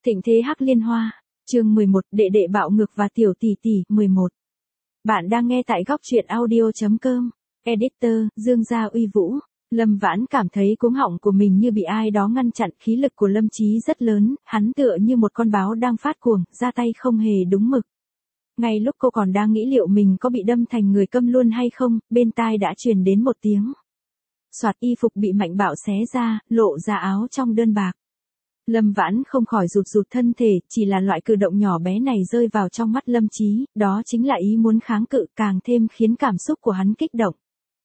Thịnh thế Hắc Liên Hoa, chương 11, đệ đệ bạo ngược và tiểu tỷ tỷ, 11. Bạn đang nghe tại góc truyện audio.com, editor, Dương Gia Uy Vũ. Lâm Vãn cảm thấy cuống họng của mình như bị ai đó ngăn chặn, khí lực của Lâm Chí rất lớn, hắn tựa như một con báo đang phát cuồng, ra tay không hề đúng mực. Ngay lúc cô còn đang nghĩ liệu mình có bị đâm thành người câm luôn hay không, bên tai đã truyền đến một tiếng. Soạt, y phục bị Mạnh Bạo xé ra, lộ ra áo trong đơn bạc. Lâm Vãn không khỏi rụt rụt thân thể, chỉ là loại cử động nhỏ bé này rơi vào trong mắt Lâm Chí, đó chính là ý muốn kháng cự, càng thêm khiến cảm xúc của hắn kích động.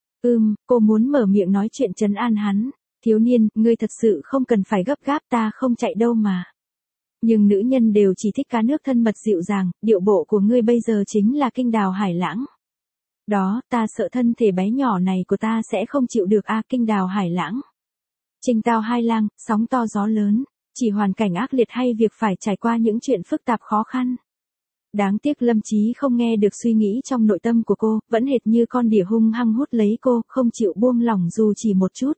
Cô muốn mở miệng nói chuyện trấn an hắn. Thiếu niên, ngươi thật sự không cần phải gấp gáp, ta không chạy đâu mà. Nhưng nữ nhân đều chỉ thích cá nước thân mật dịu dàng, điệu bộ của ngươi bây giờ chính là kinh đào hải lãng. Đó, ta sợ thân thể bé nhỏ này của ta sẽ không chịu được kinh đào hải lãng. Trình tao hai lang, sóng to gió lớn, chỉ hoàn cảnh ác liệt hay việc phải trải qua những chuyện phức tạp khó khăn. Đáng tiếc Lâm Chí không nghe được suy nghĩ trong nội tâm của cô, vẫn hệt như con đỉa hung hăng hút lấy cô, không chịu buông lỏng dù chỉ một chút.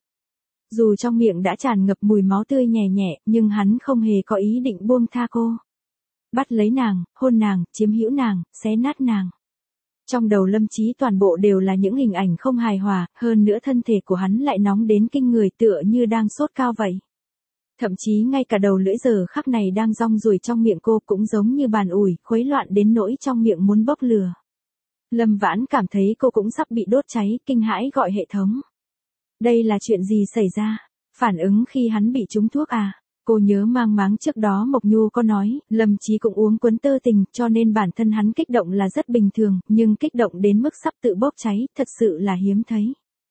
Dù trong miệng đã tràn ngập mùi máu tươi nhẹ nhẹ, nhưng hắn không hề có ý định buông tha cô. Bắt lấy nàng, hôn nàng, chiếm hữu nàng, xé nát nàng. Trong đầu Lâm Chí toàn bộ đều là những hình ảnh không hài hòa, hơn nữa thân thể của hắn lại nóng đến kinh người tựa như đang sốt cao vậy. Thậm chí ngay cả đầu lưỡi giờ khắc này đang rong ruổi trong miệng cô cũng giống như bàn ủi, khuấy loạn đến nỗi trong miệng muốn bốc lửa. Lâm Vãn cảm thấy cô cũng sắp bị đốt cháy, kinh hãi gọi hệ thống. Đây là chuyện gì xảy ra? Phản ứng khi hắn bị trúng thuốc à? Cô nhớ mang máng trước đó Mộc Nhu có nói, Lâm Chí cũng uống cuốn tơ tình, cho nên bản thân hắn kích động là rất bình thường, nhưng kích động đến mức sắp tự bốc cháy, thật sự là hiếm thấy.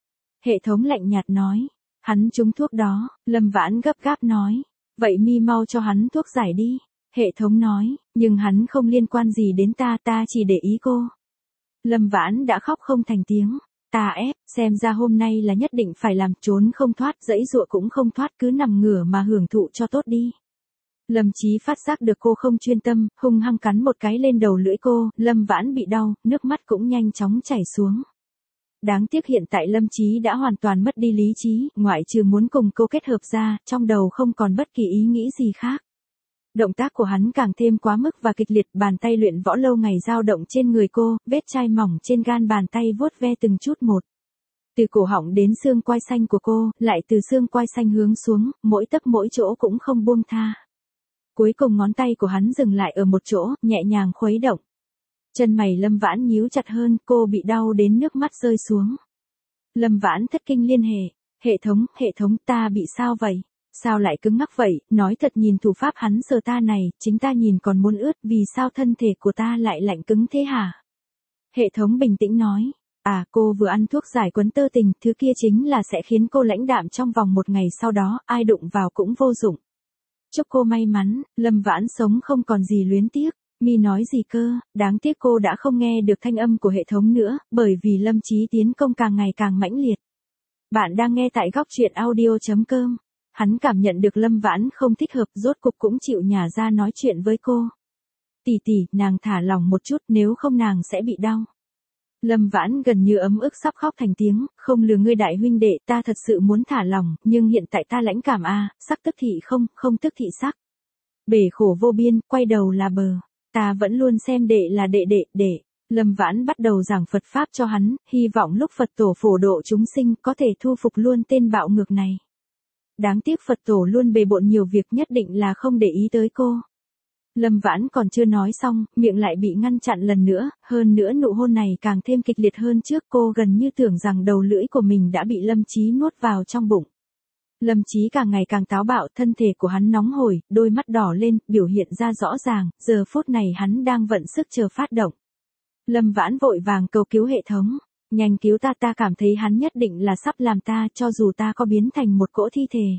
Hệ thống lạnh nhạt nói. Hắn trúng thuốc đó, Lâm Vãn gấp gáp nói. Vậy mi mau cho hắn thuốc giải đi. Hệ thống nói, nhưng hắn không liên quan gì đến ta, ta chỉ để ý cô. Lâm Vãn đã khóc không thành tiếng. Ta ép, xem ra hôm nay là nhất định phải làm, trốn không thoát, dãy dụa cũng không thoát, cứ nằm ngửa mà hưởng thụ cho tốt đi. Lâm Chí phát giác được cô không chuyên tâm, hung hăng cắn một cái lên đầu lưỡi cô, Lâm Vãn bị đau, nước mắt cũng nhanh chóng chảy xuống. Đáng tiếc hiện tại Lâm Chí đã hoàn toàn mất đi lý trí, ngoại trừ muốn cùng cô kết hợp ra, trong đầu không còn bất kỳ ý nghĩ gì khác. Động tác của hắn càng thêm quá mức và kịch liệt, bàn tay luyện võ lâu ngày dao động trên người cô, vết chai mỏng trên gan bàn tay vuốt ve từng chút một. Từ cổ họng đến xương quai xanh của cô, lại từ xương quai xanh hướng xuống, mỗi tấc mỗi chỗ cũng không buông tha. Cuối cùng ngón tay của hắn dừng lại ở một chỗ, nhẹ nhàng khuấy động. Chân mày Lâm Vãn nhíu chặt hơn, cô bị đau đến nước mắt rơi xuống. Lâm Vãn thất kinh liên hệ thống, ta bị sao vậy? Sao lại cứng ngắc vậy? Nói thật, nhìn thủ pháp hắn sờ ta này, chính ta nhìn còn muốn ướt, vì sao thân thể của ta lại lạnh cứng thế hả? Hệ thống bình tĩnh nói, cô vừa ăn thuốc giải quấn tơ tình, thứ kia chính là sẽ khiến cô lãnh đạm trong vòng một ngày, sau đó, ai đụng vào cũng vô dụng. Chúc cô may mắn. Lâm Vãn sống không còn gì luyến tiếc. Mi nói gì cơ? Đáng tiếc cô đã không nghe được thanh âm của hệ thống nữa, bởi vì Lâm Chí tiến công càng ngày càng mãnh liệt. Bạn đang nghe tại góc truyện audio.com. Hắn cảm nhận được Lâm Vãn không thích hợp, rốt cục cũng chịu nhả ra nói chuyện với cô. Tỷ tỷ, nàng thả lỏng một chút, nếu không nàng sẽ bị đau. Lâm Vãn gần như ấm ức sắp khóc thành tiếng, không lừa ngươi đại huynh đệ, ta thật sự muốn thả lỏng, nhưng hiện tại ta lãnh cảm sắc tức thị không tức thị sắc. Bể khổ vô biên, quay đầu là bờ. Ta vẫn luôn xem đệ là đệ. Lâm Vãn bắt đầu giảng Phật Pháp cho hắn, hy vọng lúc Phật tổ phổ độ chúng sinh có thể thu phục luôn tên bạo ngược này. Đáng tiếc Phật tổ luôn bề bộn nhiều việc, nhất định là không để ý tới cô. Lâm Vãn còn chưa nói xong, miệng lại bị ngăn chặn lần nữa, hơn nữa nụ hôn này càng thêm kịch liệt hơn trước, cô gần như tưởng rằng đầu lưỡi của mình đã bị Lâm Chí nuốt vào trong bụng. Lâm Chí càng ngày càng táo bạo, thân thể của hắn nóng hổi, đôi mắt đỏ lên, biểu hiện ra rõ ràng, giờ phút này hắn đang vận sức chờ phát động. Lâm Vãn vội vàng cầu cứu hệ thống, nhanh cứu ta cảm thấy hắn nhất định là sắp làm ta, cho dù ta có biến thành một cỗ thi thể.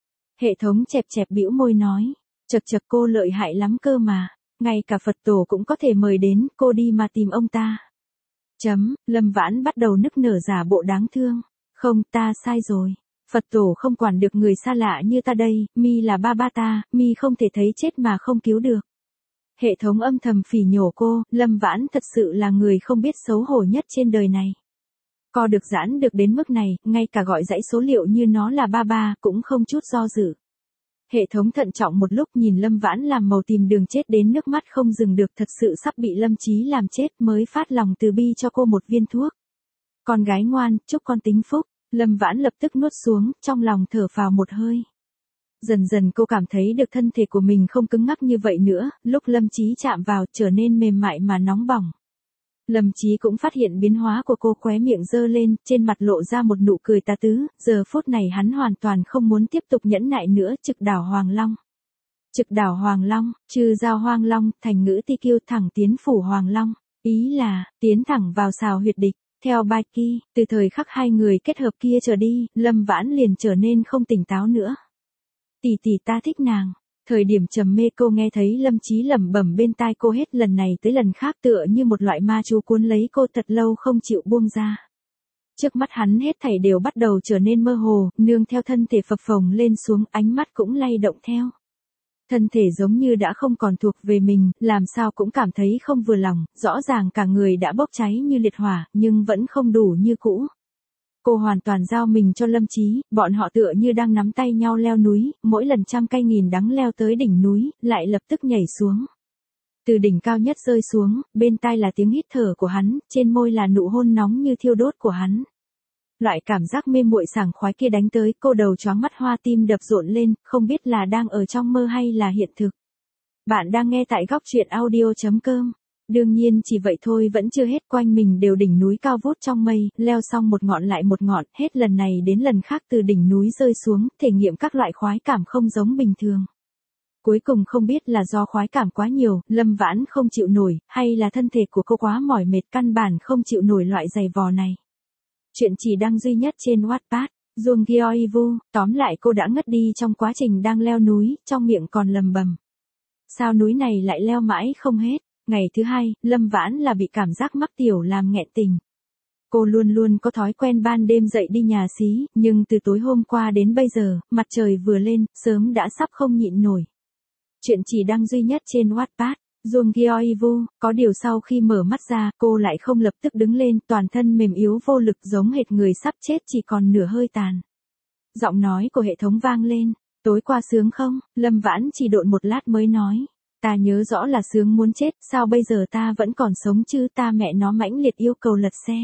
Hệ thống chẹp bĩu môi nói, chật cô lợi hại lắm cơ mà, ngay cả Phật tổ cũng có thể mời đến, cô đi mà tìm ông ta. Lâm Vãn bắt đầu nức nở giả bộ đáng thương, không, ta sai rồi. Phật tổ không quản được người xa lạ như ta đây, mi là ba ta, mi không thể thấy chết mà không cứu được. Hệ thống âm thầm phỉ nhổ cô, Lâm Vãn thật sự là người không biết xấu hổ nhất trên đời này. Co được giãn được đến mức này, ngay cả gọi dãy số liệu như nó là ba cũng không chút do dự. Hệ thống thận trọng một lúc nhìn Lâm Vãn làm màu tìm đường chết đến nước mắt không dừng được, thật sự sắp bị Lâm Chí làm chết mới phát lòng từ bi cho cô một viên thuốc. Con gái ngoan, chúc con tính phúc. Lâm Vãn lập tức nuốt xuống, trong lòng thở phào một hơi. Dần dần cô cảm thấy được thân thể của mình không cứng ngắc như vậy nữa, lúc Lâm Chí chạm vào trở nên mềm mại mà nóng bỏng. Lâm Chí cũng phát hiện biến hóa của cô, khóe miệng giơ lên, trên mặt lộ ra một nụ cười tà tứ, giờ phút này hắn hoàn toàn không muốn tiếp tục nhẫn nại nữa. Trực đảo Hoàng Long. Trực đảo Hoàng Long, trừ giao Hoàng Long, thành ngữ ti kiêu thẳng tiến phủ Hoàng Long, ý là, tiến thẳng vào sào huyệt địch. Theo Bai Ki, từ thời khắc hai người kết hợp kia trở đi, Lâm Vãn liền trở nên không tỉnh táo nữa. Tỷ tỷ ta thích nàng. Thời điểm trầm mê cô nghe thấy Lâm Chí lẩm bẩm bên tai cô hết lần này tới lần khác, tựa như một loại ma chú cuốn lấy cô thật lâu không chịu buông ra. Trước mắt hắn hết thảy đều bắt đầu trở nên mơ hồ, nương theo thân thể phập phồng lên xuống, ánh mắt cũng lay động theo. Thân thể giống như đã không còn thuộc về mình, làm sao cũng cảm thấy không vừa lòng, rõ ràng cả người đã bốc cháy như liệt hỏa, nhưng vẫn không đủ như cũ. Cô hoàn toàn giao mình cho Lâm Chí, bọn họ tựa như đang nắm tay nhau leo núi, mỗi lần trăm cây nghìn đắng leo tới đỉnh núi, lại lập tức nhảy xuống. Từ đỉnh cao nhất rơi xuống, bên tai là tiếng hít thở của hắn, trên môi là nụ hôn nóng như thiêu đốt của hắn. Loại cảm giác mê muội sảng khoái kia đánh tới, cô đầu choáng mắt hoa, tim đập rộn lên, không biết là đang ở trong mơ hay là hiện thực. Bạn đang nghe tại góc truyện audio.com. Đương nhiên chỉ vậy thôi vẫn chưa hết, quanh mình đều đỉnh núi cao vút trong mây, leo xong một ngọn lại một ngọn, hết lần này đến lần khác từ đỉnh núi rơi xuống, thể nghiệm các loại khoái cảm không giống bình thường. Cuối cùng không biết là do khoái cảm quá nhiều, Lâm Vãn không chịu nổi, hay là thân thể của cô quá mỏi mệt căn bản không chịu nổi loại giày vò này. Chuyện chỉ đăng duy nhất trên Wattpad, Jung Gyeoivu, tóm lại cô đã ngất đi trong quá trình đang leo núi, trong miệng còn lầm bầm. Sao núi này lại leo mãi không hết? Ngày thứ hai, Lâm Vãn là bị cảm giác mắc tiểu làm nghẹn tình. Cô luôn luôn có thói quen ban đêm dậy đi nhà xí, nhưng từ tối hôm qua đến bây giờ, mặt trời vừa lên, sớm đã sắp không nhịn nổi. Chuyện chỉ đăng duy nhất trên Wattpad, Jung Gyeoivu, có điều sau khi mở mắt ra, cô lại không lập tức đứng lên, toàn thân mềm yếu vô lực giống hệt người sắp chết chỉ còn nửa hơi tàn. Giọng nói của hệ thống vang lên, tối qua sướng không? Lâm Vãn chỉ độn một lát mới nói. Ta nhớ rõ là sướng muốn chết, sao bây giờ ta vẫn còn sống chứ, ta mẹ nó mãnh liệt yêu cầu lật xe.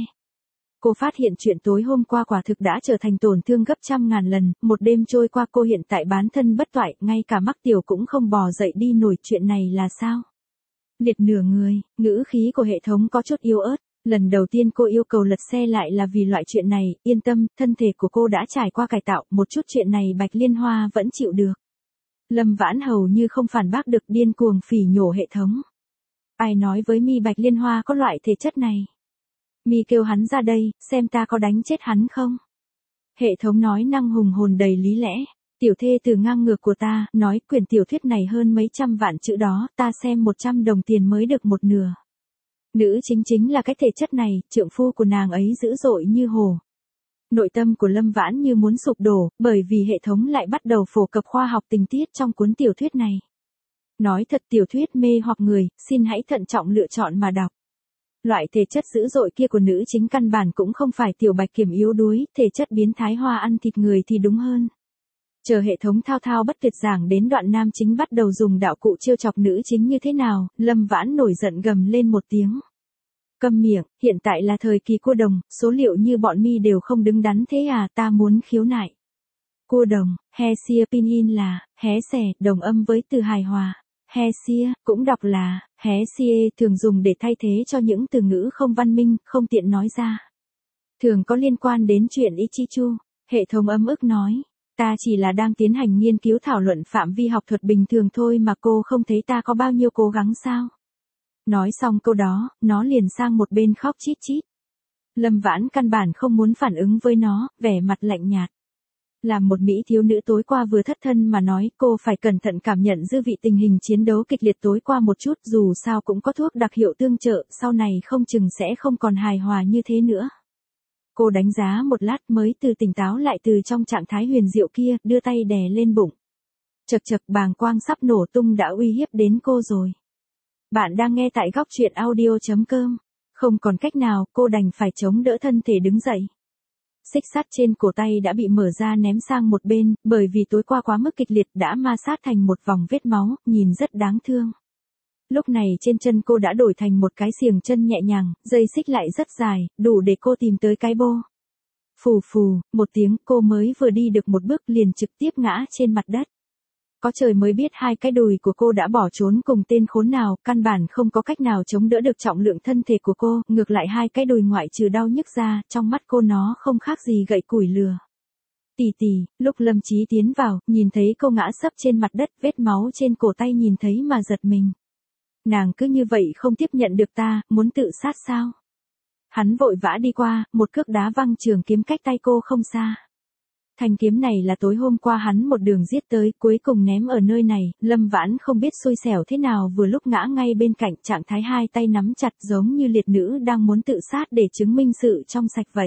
Cô phát hiện chuyện tối hôm qua quả thực đã trở thành tổn thương gấp trăm ngàn lần, một đêm trôi qua cô hiện tại bán thân bất toại, ngay cả mắc tiểu cũng không bò dậy đi nổi, chuyện này là sao? Liệt nửa người, ngữ khí của hệ thống có chút yếu ớt, lần đầu tiên cô yêu cầu lật xe lại là vì loại chuyện này, yên tâm, thân thể của cô đã trải qua cải tạo, một chút chuyện này Bạch Liên Hoa vẫn chịu được. Lâm Vãn hầu như không phản bác được, điên cuồng phỉ nhổ hệ thống. Ai nói với mi Bạch Liên Hoa có loại thể chất này? Mi kêu hắn ra đây, xem ta có đánh chết hắn không? Hệ thống nói năng hùng hồn đầy lý lẽ. Tiểu thê từ ngang ngược của ta, nói quyển tiểu thuyết này hơn mấy trăm vạn chữ đó, ta xem 100 đồng tiền mới được một nửa. Nữ chính là cái thể chất này, trượng phu của nàng ấy dữ dội như hồ. Nội tâm của Lâm Vãn như muốn sụp đổ, bởi vì hệ thống lại bắt đầu phổ cập khoa học tình tiết trong cuốn tiểu thuyết này. Nói thật, tiểu thuyết mê hoặc người, xin hãy thận trọng lựa chọn mà đọc. Loại thể chất dữ dội kia của nữ chính căn bản cũng không phải tiểu bạch kiểm yếu đuối, thể chất biến thái hoa ăn thịt người thì đúng hơn. Chờ hệ thống thao thao bất tuyệt giảng đến đoạn nam chính bắt đầu dùng đạo cụ trêu chọc nữ chính như thế nào, Lâm Vãn nổi giận gầm lên một tiếng. Câm miệng, hiện tại là thời kỳ cua đồng, số liệu như bọn mi đều không đứng đắn thế à, ta muốn khiếu nại. Cua đồng, Hesia Pinyin là, hé xẻ, đồng âm với từ hài hòa. Hesia, cũng đọc là, Hesie, thường dùng để thay thế cho những từ ngữ không văn minh, không tiện nói ra. Thường có liên quan đến chuyện Ichichu, hệ thống ấm ức nói. Ta chỉ là đang tiến hành nghiên cứu thảo luận phạm vi học thuật bình thường thôi mà cô không thấy ta có bao nhiêu cố gắng sao? Nói xong câu đó, nó liền sang một bên khóc chít chít. Lâm Vãn căn bản không muốn phản ứng với nó, vẻ mặt lạnh nhạt. Làm một mỹ thiếu nữ tối qua vừa thất thân mà nói, cô phải cẩn thận cảm nhận dư vị tình hình chiến đấu kịch liệt tối qua một chút, dù sao cũng có thuốc đặc hiệu tương trợ, sau này không chừng sẽ không còn hài hòa như thế nữa. Cô đánh giá một lát mới từ tỉnh táo lại từ trong trạng thái huyền diệu kia, đưa tay đè lên bụng. Chật chật, bàng quang sắp nổ tung đã uy hiếp đến cô rồi. Bạn đang nghe tại góc truyện audio.com. Không còn cách nào, cô đành phải chống đỡ thân thể đứng dậy. Xích sắt trên cổ tay đã bị mở ra ném sang một bên, bởi vì tối qua quá mức kịch liệt đã ma sát thành một vòng vết máu, nhìn rất đáng thương. Lúc này trên chân cô đã đổi thành một cái xiềng chân nhẹ nhàng, dây xích lại rất dài, đủ để cô tìm tới cái bô. Phù phù, một tiếng, cô mới vừa đi được một bước liền trực tiếp ngã trên mặt đất. Có trời mới biết hai cái đùi của cô đã bỏ trốn cùng tên khốn nào, căn bản không có cách nào chống đỡ được trọng lượng thân thể của cô, ngược lại hai cái đùi ngoại trừ đau nhức ra, trong mắt cô nó không khác gì gậy củi lừa. Tỷ tỷ, lúc Lâm Chí tiến vào, nhìn thấy cô ngã sấp trên mặt đất, vết máu trên cổ tay nhìn thấy mà giật mình. Nàng cứ như vậy không tiếp nhận được ta, muốn tự sát sao? Hắn vội vã đi qua, một cước đá văng trường kiếm cách tay cô không xa. Thanh kiếm này là tối hôm qua hắn một đường giết tới, cuối cùng ném ở nơi này, Lâm Vãn không biết xui xẻo thế nào vừa lúc ngã ngay bên cạnh, trạng thái hai tay nắm chặt giống như liệt nữ đang muốn tự sát để chứng minh sự trong sạch vậy.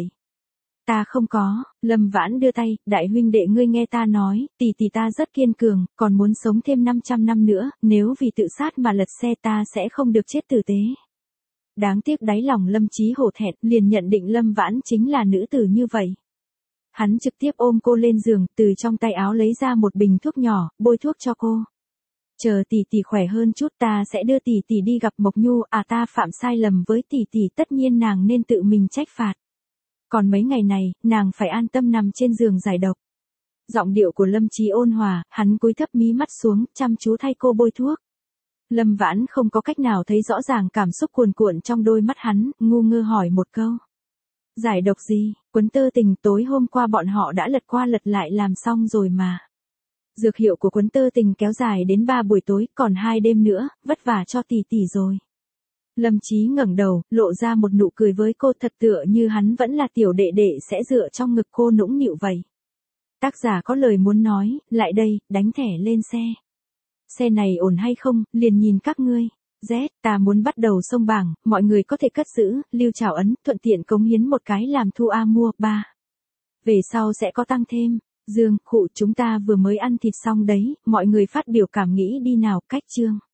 Ta không có, Lâm Vãn đưa tay, đại huynh đệ ngươi nghe ta nói, tỷ tỷ ta rất kiên cường, còn muốn sống thêm 500 năm nữa, nếu vì tự sát mà lật xe ta sẽ không được chết tử tế. Đáng tiếc đáy lòng Lâm Chí hổ thẹn, liền nhận định Lâm Vãn chính là nữ tử như vậy. Hắn trực tiếp ôm cô lên giường, từ trong tay áo lấy ra một bình thuốc nhỏ, bôi thuốc cho cô. Chờ tỷ tỷ khỏe hơn chút ta sẽ đưa tỷ tỷ đi gặp Mộc Nhu, ta phạm sai lầm với tỷ tỷ tất nhiên nàng nên tự mình trách phạt. Còn mấy ngày này, nàng phải an tâm nằm trên giường giải độc. Giọng điệu của Lâm Chí ôn hòa, hắn cúi thấp mí mắt xuống, chăm chú thay cô bôi thuốc. Lâm Vãn không có cách nào thấy rõ ràng cảm xúc cuồn cuộn trong đôi mắt hắn, ngu ngơ hỏi một câu. Giải độc gì? Quấn tơ tình tối hôm qua bọn họ đã lật qua lật lại làm xong rồi mà. Dược hiệu của quấn tơ tình kéo dài đến 3 buổi tối, còn 2 đêm nữa, vất vả cho tỷ tỷ rồi. Lâm Chí ngẩng đầu, lộ ra một nụ cười với cô thật tựa như hắn vẫn là tiểu đệ đệ sẽ dựa trong ngực cô nũng nịu vậy. Tác giả có lời muốn nói, lại đây, đánh thẻ lên xe. Xe này ổn hay không, liền nhìn các ngươi. Z, ta muốn bắt đầu sông bảng, mọi người có thể cất giữ, lưu trảo ấn, thuận tiện cống hiến một cái làm thu mua, 3. Về sau sẽ có tăng thêm. Dương, khụ chúng ta vừa mới ăn thịt xong đấy, mọi người phát biểu cảm nghĩ đi nào, cách chương.